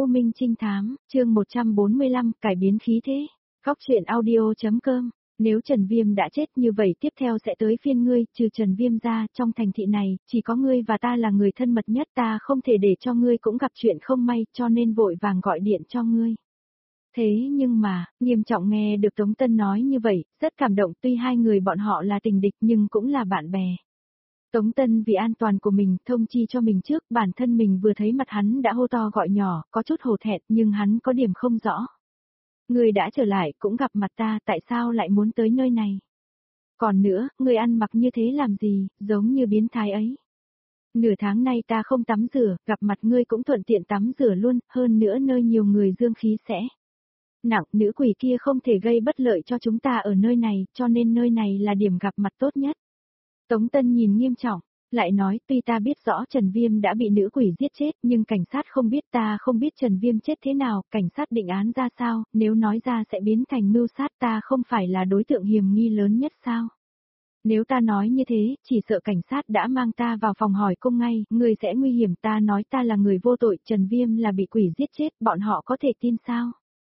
U Minh Trinh Thám, chương 145, cải biến khí thế. Góc truyện audio.com. Nếu Trần Viêm đã chết như vậy tiếp theo sẽ tới phiên ngươi, trừ Trần Viêm ra, trong thành thị này, chỉ có ngươi và ta là người thân mật nhất, ta không thể để cho ngươi cũng gặp chuyện không may, cho nên vội vàng gọi điện cho ngươi. Thế nhưng mà, Nghiêm Trọng nghe được Tống Tân nói như vậy, rất cảm động, tuy hai người bọn họ là tình địch nhưng cũng là bạn bè. Tống Tân vì an toàn của mình thông chi cho mình trước, bản thân mình vừa thấy mặt hắn đã hô to gọi nhỏ, có chút hổ thẹn nhưng hắn có điểm không rõ. Người đã trở lại cũng gặp mặt ta, tại sao lại muốn tới nơi này? Còn nữa, người ăn mặc như thế làm gì, giống như biến thái ấy. Nửa tháng nay ta không tắm rửa, gặp mặt ngươi cũng thuận tiện tắm rửa luôn, hơn nữa nơi nhiều người dương khí sẽ nặng, nữ quỷ kia không thể gây bất lợi cho chúng ta ở nơi này, cho nên nơi này là điểm gặp mặt tốt nhất. Tống Tân nhìn Nghiêm Trọng, lại nói tuy ta biết rõ Trần Viêm đã bị nữ quỷ giết chết nhưng cảnh sát không biết, ta không biết Trần Viêm chết thế nào, cảnh sát định án ra sao, nếu nói ra sẽ biến thành mưu sát, ta không phải là đối tượng hiểm nghi lớn nhất sao. Nếu ta nói như thế, chỉ sợ cảnh sát đã mang ta vào phòng hỏi cung ngay, người sẽ nguy hiểm, ta nói ta là người vô tội, Trần Viêm là bị quỷ giết chết, bọn họ có thể tin sao?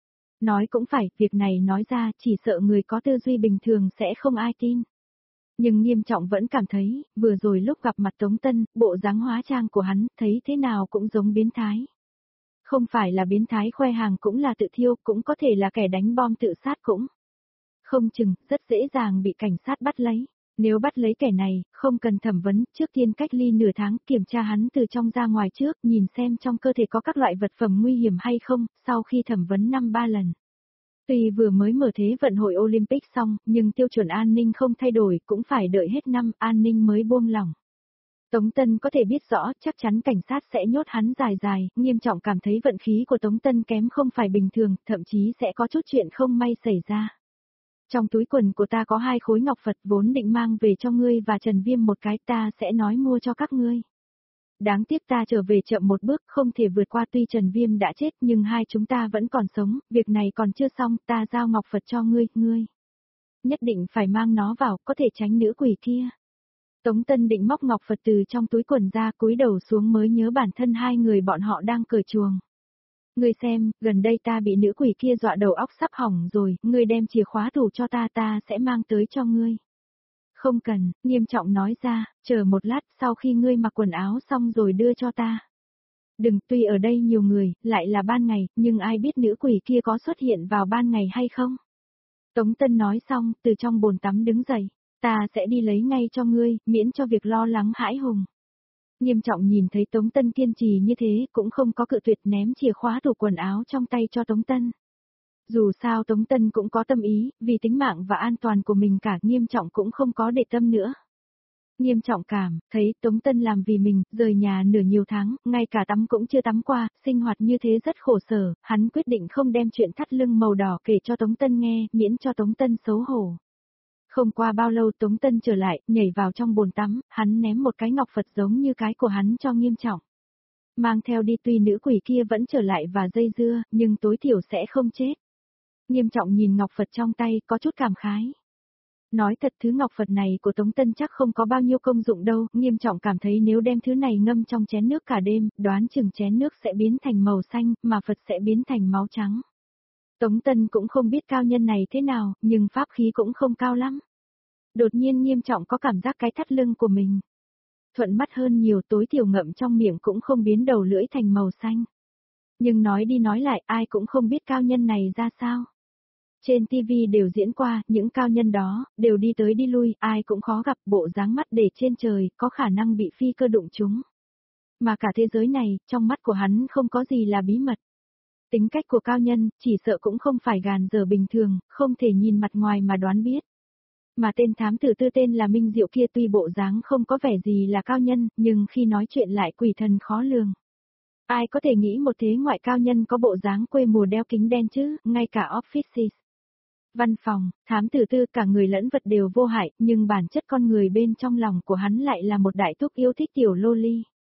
Nói cũng phải, việc này nói ra, chỉ sợ người có tư duy bình thường sẽ không ai tin. Nhưng Nghiêm Trọng vẫn cảm thấy, vừa rồi lúc gặp mặt Tống Tân, bộ dáng hóa trang của hắn, thấy thế nào cũng giống biến thái. Không phải là biến thái khoe hàng cũng là tự thiêu, cũng có thể là kẻ đánh bom tự sát cũng. Không chừng, rất dễ dàng bị cảnh sát bắt lấy. Nếu bắt lấy kẻ này, không cần thẩm vấn, trước tiên cách ly nửa tháng, kiểm tra hắn từ trong ra ngoài trước, nhìn xem trong cơ thể có các loại vật phẩm nguy hiểm hay không, sau khi thẩm vấn 5-3 lần. Tuy vừa mới mở thế vận hội Olympic xong, nhưng tiêu chuẩn an ninh không thay đổi, cũng phải đợi hết năm, an ninh mới buông lỏng. Tống Tân có thể biết rõ, chắc chắn cảnh sát sẽ nhốt hắn dài, Nghiêm Trọng cảm thấy vận khí của Tống Tân kém không phải bình thường, thậm chí sẽ có chút chuyện không may xảy ra. Trong túi quần của ta có 2 khối ngọc Phật vốn định mang về cho ngươi và Trần Viêm một cái, ta sẽ nói mua cho các ngươi. Đáng tiếc ta trở về chậm một bước, không thể vượt qua, tuy Trần Viêm đã chết nhưng hai chúng ta vẫn còn sống, việc này còn chưa xong, ta giao ngọc Phật cho ngươi, ngươi nhất định phải mang nó vào, có thể tránh nữ quỷ kia. Tống Tân định móc ngọc Phật từ trong túi quần ra, cúi đầu xuống mới nhớ bản thân hai người bọn họ đang cởi chuồng. Ngươi xem, gần đây ta bị nữ quỷ kia dọa đầu óc sắp hỏng rồi, ngươi đem chìa khóa tủ cho ta, ta sẽ mang tới cho ngươi. Không cần, Nghiêm Trọng nói ra, chờ một lát, sau khi ngươi mặc quần áo xong rồi đưa cho ta. Đừng, tuy ở đây nhiều người, lại là ban ngày, nhưng ai biết nữ quỷ kia có xuất hiện vào ban ngày hay không? Tống Tân nói xong, từ trong bồn tắm đứng dậy, ta sẽ đi lấy ngay cho ngươi, miễn cho việc lo lắng hãi hùng. Nghiêm Trọng nhìn thấy Tống Tân kiên trì như thế, cũng không có cự tuyệt, ném chìa khóa tủ quần áo trong tay cho Tống Tân. Dù sao Tống Tân cũng có tâm ý, vì tính mạng và an toàn của mình cả, Nghiêm Trọng cũng không có để tâm nữa. Nghiêm Trọng cảm, thấy Tống Tân làm vì mình, rời nhà nửa nhiều tháng, ngay cả tắm cũng chưa tắm qua, sinh hoạt như thế rất khổ sở, hắn quyết định không đem chuyện thắt lưng màu đỏ kể cho Tống Tân nghe, miễn cho Tống Tân xấu hổ. Không qua bao lâu Tống Tân trở lại, nhảy vào trong bồn tắm, hắn ném một cái ngọc Phật giống như cái của hắn cho Nghiêm Trọng. Mang theo đi, tuy nữ quỷ kia vẫn trở lại và dây dưa, nhưng tối thiểu sẽ không chết. Nghiêm Trọng nhìn ngọc Phật trong tay, có chút cảm khái. Nói thật, thứ ngọc Phật này của Tống Tân chắc không có bao nhiêu công dụng đâu, Nghiêm Trọng cảm thấy nếu đem thứ này ngâm trong chén nước cả đêm, đoán chừng chén nước sẽ biến thành màu xanh, mà Phật sẽ biến thành máu trắng. Tống Tân cũng không biết cao nhân này thế nào, nhưng pháp khí cũng không cao lắm. Đột nhiên Nghiêm Trọng có cảm giác cái thắt lưng của mình thuận mắt hơn nhiều, tối thiểu ngậm trong miệng cũng không biến đầu lưỡi thành màu xanh. Nhưng nói đi nói lại, ai cũng không biết cao nhân này ra sao. Trên TV đều diễn qua, những cao nhân đó, đều đi tới đi lui, ai cũng khó gặp, bộ dáng mắt để trên trời, có khả năng bị phi cơ đụng trúng. Mà cả thế giới này, trong mắt của hắn không có gì là bí mật. Tính cách của cao nhân, chỉ sợ cũng không phải gàn dở bình thường, không thể nhìn mặt ngoài mà đoán biết. Mà tên thám tử tư tên là Minh Diệu kia tuy bộ dáng không có vẻ gì là cao nhân, nhưng khi nói chuyện lại quỷ thần khó lường. Ai có thể nghĩ một thế ngoại cao nhân có bộ dáng quê mùa đeo kính đen chứ, ngay cả offices. Văn phòng, thám tử tư cả người lẫn vật đều vô hại, nhưng bản chất con người bên trong lòng của hắn lại là một đại thúc yêu thích tiểu loli.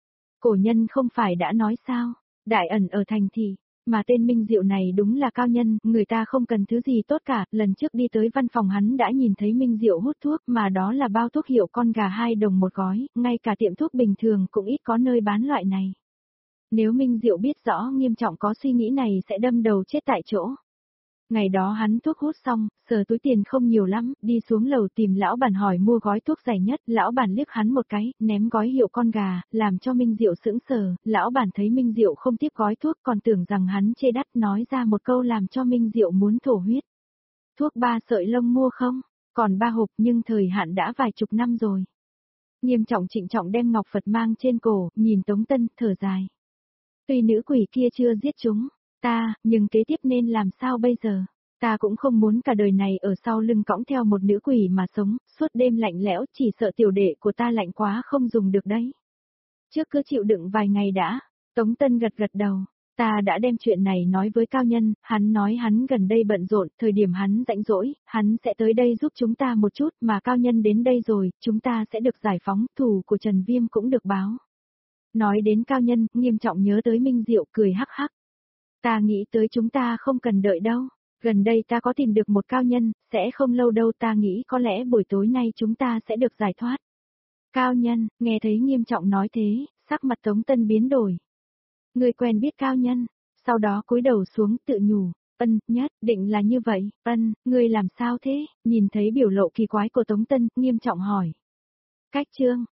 Cổ nhân không phải đã nói sao, đại ẩn ở thành thị, mà tên Minh Diệu này đúng là cao nhân, người ta không cần thứ gì tốt cả, lần trước đi tới văn phòng hắn đã nhìn thấy Minh Diệu hút thuốc, mà đó là bao thuốc hiệu con gà 2 đồng một gói, ngay cả tiệm thuốc bình thường cũng ít có nơi bán loại này. Nếu Minh Diệu biết rõ Nghiêm Trọng có suy nghĩ này sẽ đâm đầu chết tại chỗ. Ngày đó hắn thuốc hút xong, sờ túi tiền không nhiều lắm, đi xuống lầu tìm lão bản hỏi mua gói thuốc rẻ nhất, lão bản liếc hắn một cái, ném gói hiệu con gà, làm cho Minh Diệu sững sờ, lão bản thấy Minh Diệu không tiếp gói thuốc còn tưởng rằng hắn chê đắt, nói ra một câu làm cho Minh Diệu muốn thổ huyết. Thuốc 3 sợi lông mua không? Còn 3 hộp nhưng thời hạn đã vài chục năm rồi. Nghiêm Trọng trịnh trọng đem ngọc Phật mang trên cổ, nhìn Tống Tân, thở dài. Tuy nữ quỷ kia chưa giết chúng ta, nhưng kế tiếp nên làm sao bây giờ? Ta cũng không muốn cả đời này ở sau lưng cõng theo một nữ quỷ mà sống, suốt đêm lạnh lẽo, chỉ sợ tiểu đệ của ta lạnh quá không dùng được đấy. Trước cứ chịu đựng vài ngày đã. Tống Tân gật gật đầu. Ta đã đem chuyện này nói với cao nhân, hắn nói hắn gần đây bận rộn, thời điểm hắn rảnh rỗi, hắn sẽ tới đây giúp chúng ta một chút, mà cao nhân đến đây rồi, chúng ta sẽ được giải phóng, thù của Trần Viêm cũng được báo. Nói đến cao nhân, Nghiêm Trọng nhớ tới Minh Diệu, cười hắc hắc. Ta nghĩ tới chúng ta không cần đợi đâu, gần đây ta có tìm được một cao nhân, sẽ không lâu đâu, ta nghĩ có lẽ buổi tối nay chúng ta sẽ được giải thoát. Cao nhân, nghe thấy Nghiêm Trọng nói thế, sắc mặt Tống Tân biến đổi. Người quen biết cao nhân, sau đó cúi đầu xuống tự nhủ, nhất định là như vậy, ngươi làm sao thế, nhìn thấy biểu lộ kỳ quái của Tống Tân, Nghiêm Trọng hỏi. Cách chương,